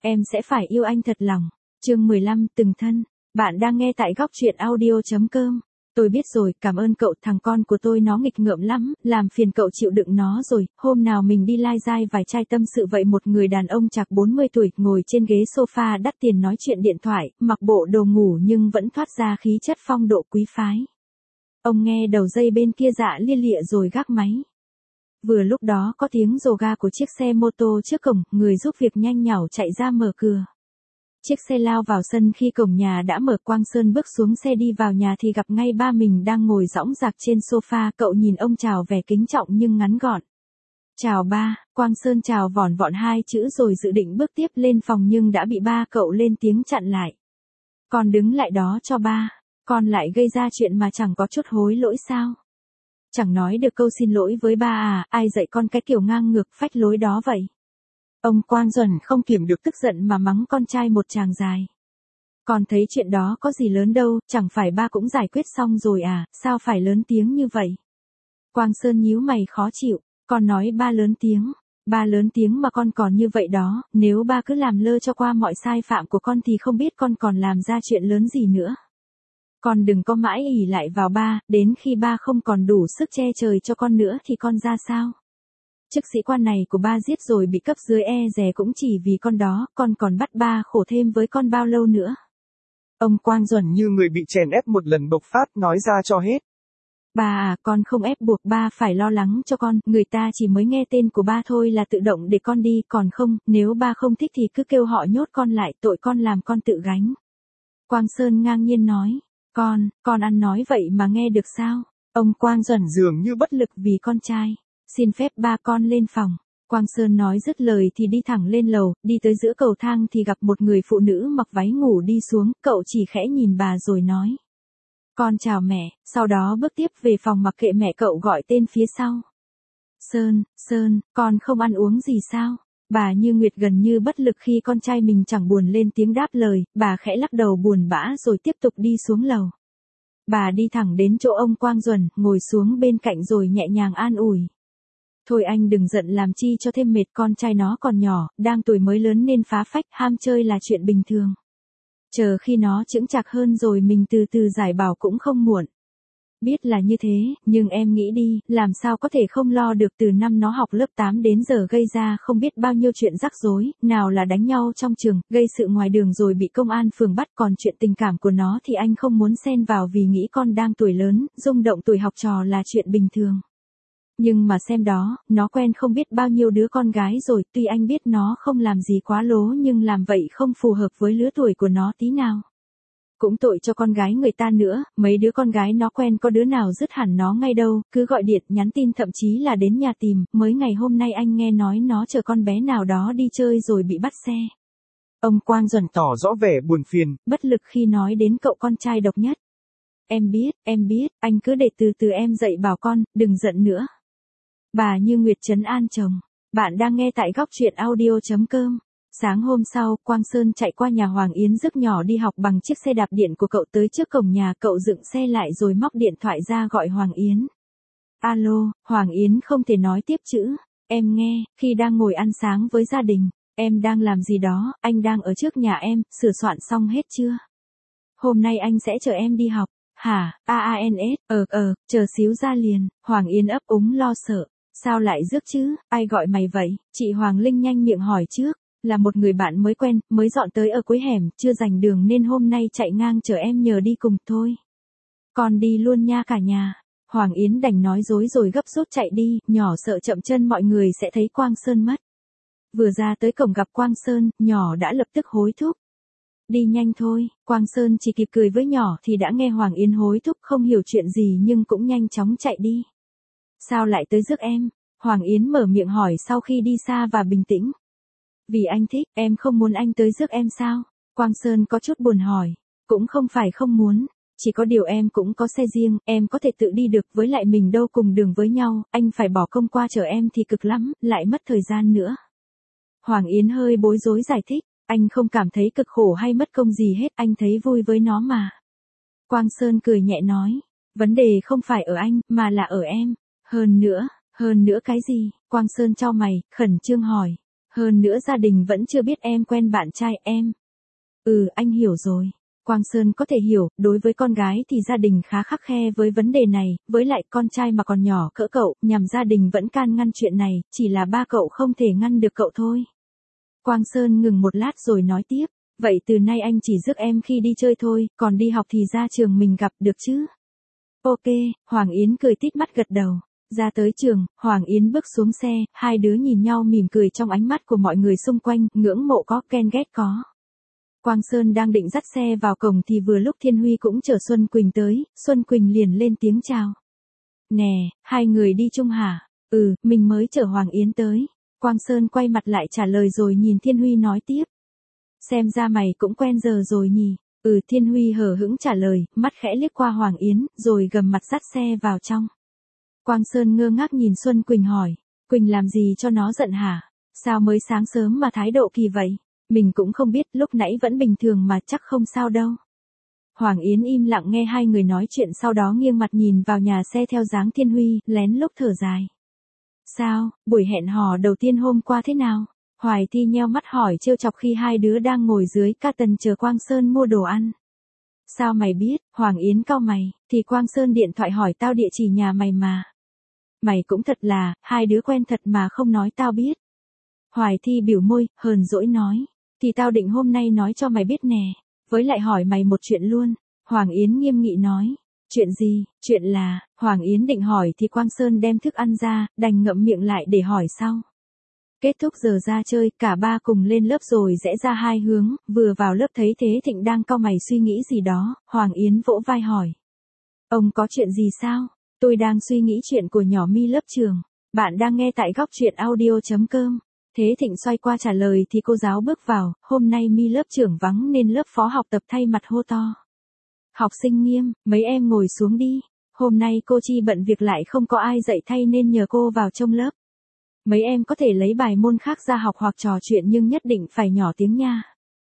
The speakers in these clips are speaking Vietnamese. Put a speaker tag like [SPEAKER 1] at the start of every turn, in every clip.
[SPEAKER 1] em sẽ phải yêu anh thật lòng. Chương 15, từng thân. Bạn đang nghe tại góc truyện audio.com. Tôi biết rồi, cảm ơn cậu, thằng con của tôi nó nghịch ngợm lắm, làm phiền cậu chịu đựng nó rồi. Hôm nào mình đi lai dai vài chai tâm sự vậy. Một người đàn ông chạc 40 tuổi, ngồi trên ghế sofa đắt tiền nói chuyện điện thoại, mặc bộ đồ ngủ nhưng vẫn thoát ra khí chất phong độ quý phái. Ông nghe đầu dây bên kia dạ lia lịa rồi gác máy. Vừa lúc đó có tiếng rồ ga của chiếc xe mô tô trước cổng, người giúp việc nhanh nhảu chạy ra mở cửa. Chiếc xe lao vào sân, khi cổng nhà đã mở, Quang Sơn bước xuống xe đi vào nhà thì gặp ngay ba mình đang ngồi dõng dạc trên sofa. Cậu nhìn ông chào vẻ kính trọng nhưng ngắn gọn. Chào ba. Quang Sơn chào vỏn vẹn hai chữ rồi dự định bước tiếp lên phòng nhưng đã bị ba cậu lên tiếng chặn lại. Con đứng lại đó cho ba. Con lại gây ra chuyện mà chẳng có chút hối lỗi sao? Chẳng nói được câu xin lỗi với ba à? Ai dạy con cái kiểu ngang ngược phách lối đó vậy? Ông Quang Duẩn không kiềm được tức giận mà mắng con trai một tràng dài. Con thấy chuyện đó có gì lớn đâu, chẳng phải ba cũng giải quyết xong rồi à, sao phải lớn tiếng như vậy? Quang Sơn nhíu mày khó chịu. Con nói ba lớn tiếng. Ba lớn tiếng mà con còn như vậy đó, nếu ba cứ làm lơ cho qua mọi sai phạm của con thì không biết con còn làm ra chuyện lớn gì nữa. Con đừng có mãi ỷ lại vào ba, đến khi ba không còn đủ sức che trời cho con nữa thì con ra sao? Chức sĩ quan này của ba giết rồi bị cấp dưới dè cũng chỉ vì con đó, con còn bắt ba khổ thêm với con bao lâu nữa?
[SPEAKER 2] Ông Quang Duẩn như người bị chèn ép một lần bộc phát, nói ra cho hết.
[SPEAKER 1] Ba à, con không ép buộc ba phải lo lắng cho con, người ta chỉ mới nghe tên của ba thôi là tự động để con đi, còn không, nếu ba không thích thì cứ kêu họ nhốt con lại, tội con làm con tự gánh. Quang Sơn ngang nhiên nói. Con ăn nói vậy mà nghe được sao? Ông Quang Duẩn dường như bất lực vì con trai. Xin phép ba con lên phòng. Quang Sơn nói dứt lời thì đi thẳng lên lầu, đi tới giữa cầu thang thì gặp một người phụ nữ mặc váy ngủ đi xuống, cậu chỉ khẽ nhìn bà rồi nói. Con chào mẹ, sau đó bước tiếp về phòng mặc kệ mẹ cậu gọi tên phía sau. Sơn, con không ăn uống gì sao? Bà Như Nguyệt gần như bất lực khi con trai mình chẳng buồn lên tiếng đáp lời, bà khẽ lắc đầu buồn bã rồi tiếp tục đi xuống lầu. Bà đi thẳng đến chỗ ông Quang Duẩn, ngồi xuống bên cạnh rồi nhẹ nhàng an ủi. Thôi anh đừng giận làm chi cho thêm mệt, con trai nó còn nhỏ, đang tuổi mới lớn nên phá phách, ham chơi là chuyện bình thường. Chờ khi nó chững chạc hơn rồi mình từ từ giải bảo cũng không muộn. Biết là như thế, nhưng em nghĩ đi, làm sao có thể không lo được, từ năm nó học lớp 8 đến giờ gây ra không biết bao nhiêu chuyện rắc rối, nào là đánh nhau trong trường, gây sự ngoài đường rồi bị công an phường bắt, còn chuyện tình cảm của nó thì anh không muốn xen vào vì nghĩ con đang tuổi lớn, rung động tuổi học trò là chuyện bình thường. Nhưng mà xem đó, nó quen không biết bao nhiêu đứa con gái rồi, tuy anh biết nó không làm gì quá lố nhưng làm vậy không phù hợp với lứa tuổi của nó tí nào. Cũng tội cho con gái người ta nữa, mấy đứa con gái nó quen có đứa nào dứt hẳn nó ngay đâu, cứ gọi điện, nhắn tin thậm chí là đến nhà tìm, mới ngày hôm nay anh nghe nói nó chở con bé nào đó đi chơi rồi bị bắt xe.
[SPEAKER 2] Ông Quang Duẩn tỏ rõ vẻ buồn phiền,
[SPEAKER 1] bất lực khi nói đến cậu con trai độc nhất. Em biết, anh cứ để từ từ em dạy bảo con, đừng giận nữa. Bà Như Nguyệt trấn an chồng. Bạn đang nghe tại góc truyện audio.com. Sáng hôm sau, Quang Sơn chạy qua nhà Hoàng Yến rước nhỏ đi học bằng chiếc xe đạp điện của cậu tới trước cổng nhà, cậu dựng xe lại rồi móc điện thoại ra gọi Hoàng Yến. Alo, Hoàng Yến không thể nói tiếp chữ. Em nghe, khi đang ngồi ăn sáng với gia đình. Em đang làm gì đó, anh đang ở trước nhà em, sửa soạn xong hết chưa? Hôm nay anh sẽ chở em đi học. Hả, chờ xíu ra liền. Hoàng Yến ấp úng lo sợ. Sao lại rước chứ, ai gọi mày vậy? Chị Hoàng Linh nhanh miệng hỏi trước. Là một người bạn mới quen, mới dọn tới ở cuối hẻm, chưa rành đường nên hôm nay chạy ngang chở em nhờ đi cùng thôi. Con đi luôn nha cả nhà. Hoàng Yến đành nói dối rồi gấp rút chạy đi, nhỏ sợ chậm chân mọi người sẽ thấy Quang Sơn mất. Vừa ra tới cổng gặp Quang Sơn, nhỏ đã lập tức hối thúc. Đi nhanh thôi, Quang Sơn chỉ kịp cười với nhỏ thì đã nghe Hoàng Yến hối thúc, không hiểu chuyện gì nhưng cũng nhanh chóng chạy đi. Sao lại tới rước em? Hoàng Yến mở miệng hỏi sau khi đi xa và bình tĩnh. Vì anh thích, em không muốn anh tới rước em sao? Quang Sơn có chút buồn hỏi. Cũng không phải không muốn, chỉ có điều em cũng có xe riêng, em có thể tự đi được, với lại mình đâu cùng đường với nhau, anh phải bỏ công qua chở em thì cực lắm, lại mất thời gian nữa. Hoàng Yến hơi bối rối giải thích, anh không cảm thấy cực khổ hay mất công gì hết, anh thấy vui với nó mà. Quang Sơn cười nhẹ nói, vấn đề không phải ở anh, mà là ở em. Hơn nữa cái gì? Quang Sơn chau mày, khẩn trương hỏi. Hơn nữa gia đình vẫn chưa biết em quen bạn trai em. Anh hiểu rồi. Quang Sơn có thể hiểu, đối với con gái thì gia đình khá khắt khe với vấn đề này, với lại con trai mà còn nhỏ cỡ cậu, nhằm gia đình vẫn can ngăn chuyện này, chỉ là ba cậu không thể ngăn được cậu thôi. Quang Sơn ngừng một lát rồi nói tiếp, vậy từ nay anh chỉ rước em khi đi chơi thôi, còn đi học thì ra trường mình gặp được chứ? Ok, Hoàng Yến cười tít mắt gật đầu. Ra tới trường, Hoàng Yến bước xuống xe, hai đứa nhìn nhau mỉm cười trong ánh mắt của mọi người xung quanh, ngưỡng mộ có, ghen ghét có. Quang Sơn đang định dắt xe vào cổng thì vừa lúc Thiên Huy cũng chở Xuân Quỳnh tới, Xuân Quỳnh liền lên tiếng chào. Nè, hai người đi chung hả? Mình mới chở Hoàng Yến tới. Quang Sơn quay mặt lại trả lời rồi nhìn Thiên Huy nói tiếp. Xem ra mày cũng quen giờ rồi nhỉ? Thiên Huy hờ hững trả lời, mắt khẽ liếc qua Hoàng Yến, rồi gầm mặt dắt xe vào trong. Quang Sơn ngơ ngác nhìn Xuân Quỳnh hỏi, Quỳnh làm gì cho nó giận hả? Sao mới sáng sớm mà thái độ kỳ vậy? Mình cũng không biết, lúc nãy vẫn bình thường mà chắc không sao đâu. Hoàng Yến im lặng nghe hai người nói chuyện, sau đó nghiêng mặt nhìn vào nhà xe theo dáng Thiên Huy, lén lút thở dài. Sao, buổi hẹn hò đầu tiên hôm qua thế nào? Hoài Thi nheo mắt hỏi trêu chọc khi hai đứa đang ngồi dưới ca tần chờ Quang Sơn mua đồ ăn. Sao mày biết? Hoàng Yến cau mày, thì Quang Sơn điện thoại hỏi tao địa chỉ nhà mày mà. Mày cũng thật là, hai đứa quen thật mà không nói tao biết. Hoài Thi biểu môi, hờn dỗi nói, thì tao định hôm nay nói cho mày biết nè, với lại hỏi mày một chuyện luôn. Hoàng Yến nghiêm nghị nói, chuyện gì? Chuyện là, Hoàng Yến định hỏi thì Quang Sơn đem thức ăn ra, đành ngậm miệng lại để hỏi sau. Kết thúc giờ ra chơi, cả ba cùng lên lớp rồi rẽ ra hai hướng, vừa vào lớp thấy Thế Thịnh đang cau mày suy nghĩ gì đó, Hoàng Yến vỗ vai hỏi. Ông có chuyện gì sao? Tôi đang suy nghĩ chuyện của nhỏ My lớp trường. Bạn đang nghe tại góc truyện audio.com. Thế Thịnh xoay qua trả lời thì cô giáo bước vào, hôm nay My lớp trưởng vắng nên lớp phó học tập thay mặt hô to. Học sinh Nghiêm, mấy em ngồi xuống đi. Hôm nay cô Chi bận việc lại không có ai dạy thay nên nhờ cô vào trông lớp. Mấy em có thể lấy bài môn khác ra học hoặc trò chuyện nhưng nhất định phải nhỏ tiếng nha.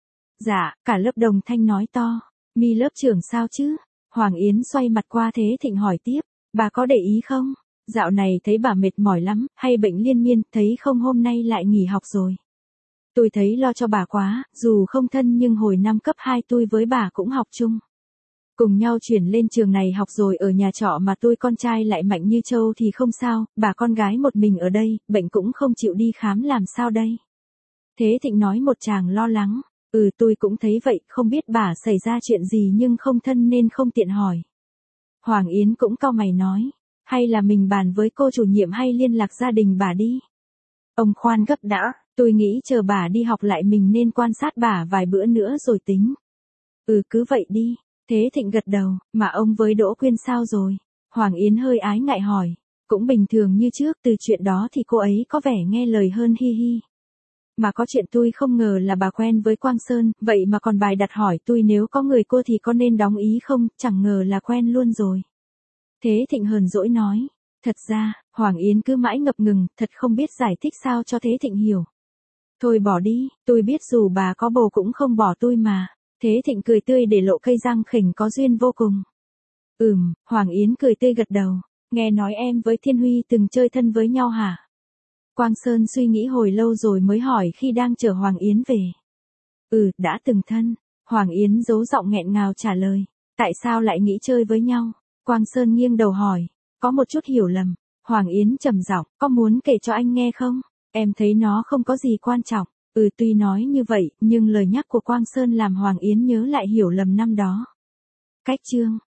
[SPEAKER 1] Dạ, cả lớp đồng thanh nói to. My lớp trưởng sao chứ? Hoàng Yến xoay mặt qua Thế Thịnh hỏi tiếp, bà có để ý không? Dạo này thấy bà mệt mỏi lắm, hay bệnh liên miên, thấy không hôm nay lại nghỉ học rồi. Tôi thấy lo cho bà quá, dù không thân nhưng hồi năm cấp 2 tôi với bà cũng học chung. Cùng nhau chuyển lên trường này học rồi ở nhà trọ mà tôi con trai lại mạnh như trâu thì không sao, bà con gái một mình ở đây, bệnh cũng không chịu đi khám làm sao đây. Thế Thịnh nói một tràng lo lắng, tôi cũng thấy vậy, không biết bà xảy ra chuyện gì nhưng không thân nên không tiện hỏi. Hoàng Yến cũng cau mày nói, hay là mình bàn với cô chủ nhiệm hay liên lạc gia đình bà đi. Ông khoan gấp đã, tôi nghĩ chờ bà đi học lại mình nên quan sát bà vài bữa nữa rồi tính. Cứ vậy đi. Thế Thịnh gật đầu, mà ông với Đỗ Quyên sao rồi? Hoàng Yến hơi ái ngại hỏi, cũng bình thường như trước, từ chuyện đó thì cô ấy có vẻ nghe lời hơn hi hi. Mà có chuyện tôi không ngờ là bà quen với Quang Sơn, vậy mà còn bài đặt hỏi tôi nếu có người cô thì có nên đóng ý không, chẳng ngờ là quen luôn rồi. Thế Thịnh hờn dỗi nói, thật ra, Hoàng Yến cứ mãi ngập ngừng, thật không biết giải thích sao cho Thế Thịnh hiểu. Thôi bỏ đi, tôi biết dù bà có bồ cũng không bỏ tôi mà. Thế Thịnh cười tươi để lộ cây răng khỉnh có duyên vô cùng. Hoàng Yến cười tươi gật đầu, nghe nói em với Thiên Huy từng chơi thân với nhau hả? Quang Sơn suy nghĩ hồi lâu rồi mới hỏi khi đang chở Hoàng Yến về. Đã từng thân. Hoàng Yến giấu giọng nghẹn ngào trả lời, tại sao lại nghĩ chơi với nhau? Quang Sơn nghiêng đầu hỏi, có một chút hiểu lầm. Hoàng Yến trầm giọng, có muốn kể cho anh nghe không? Em thấy nó không có gì quan trọng. Tuy nói như vậy, nhưng lời nhắc của Quang Sơn làm Hoàng Yến nhớ lại hiểu lầm năm đó. Cách chương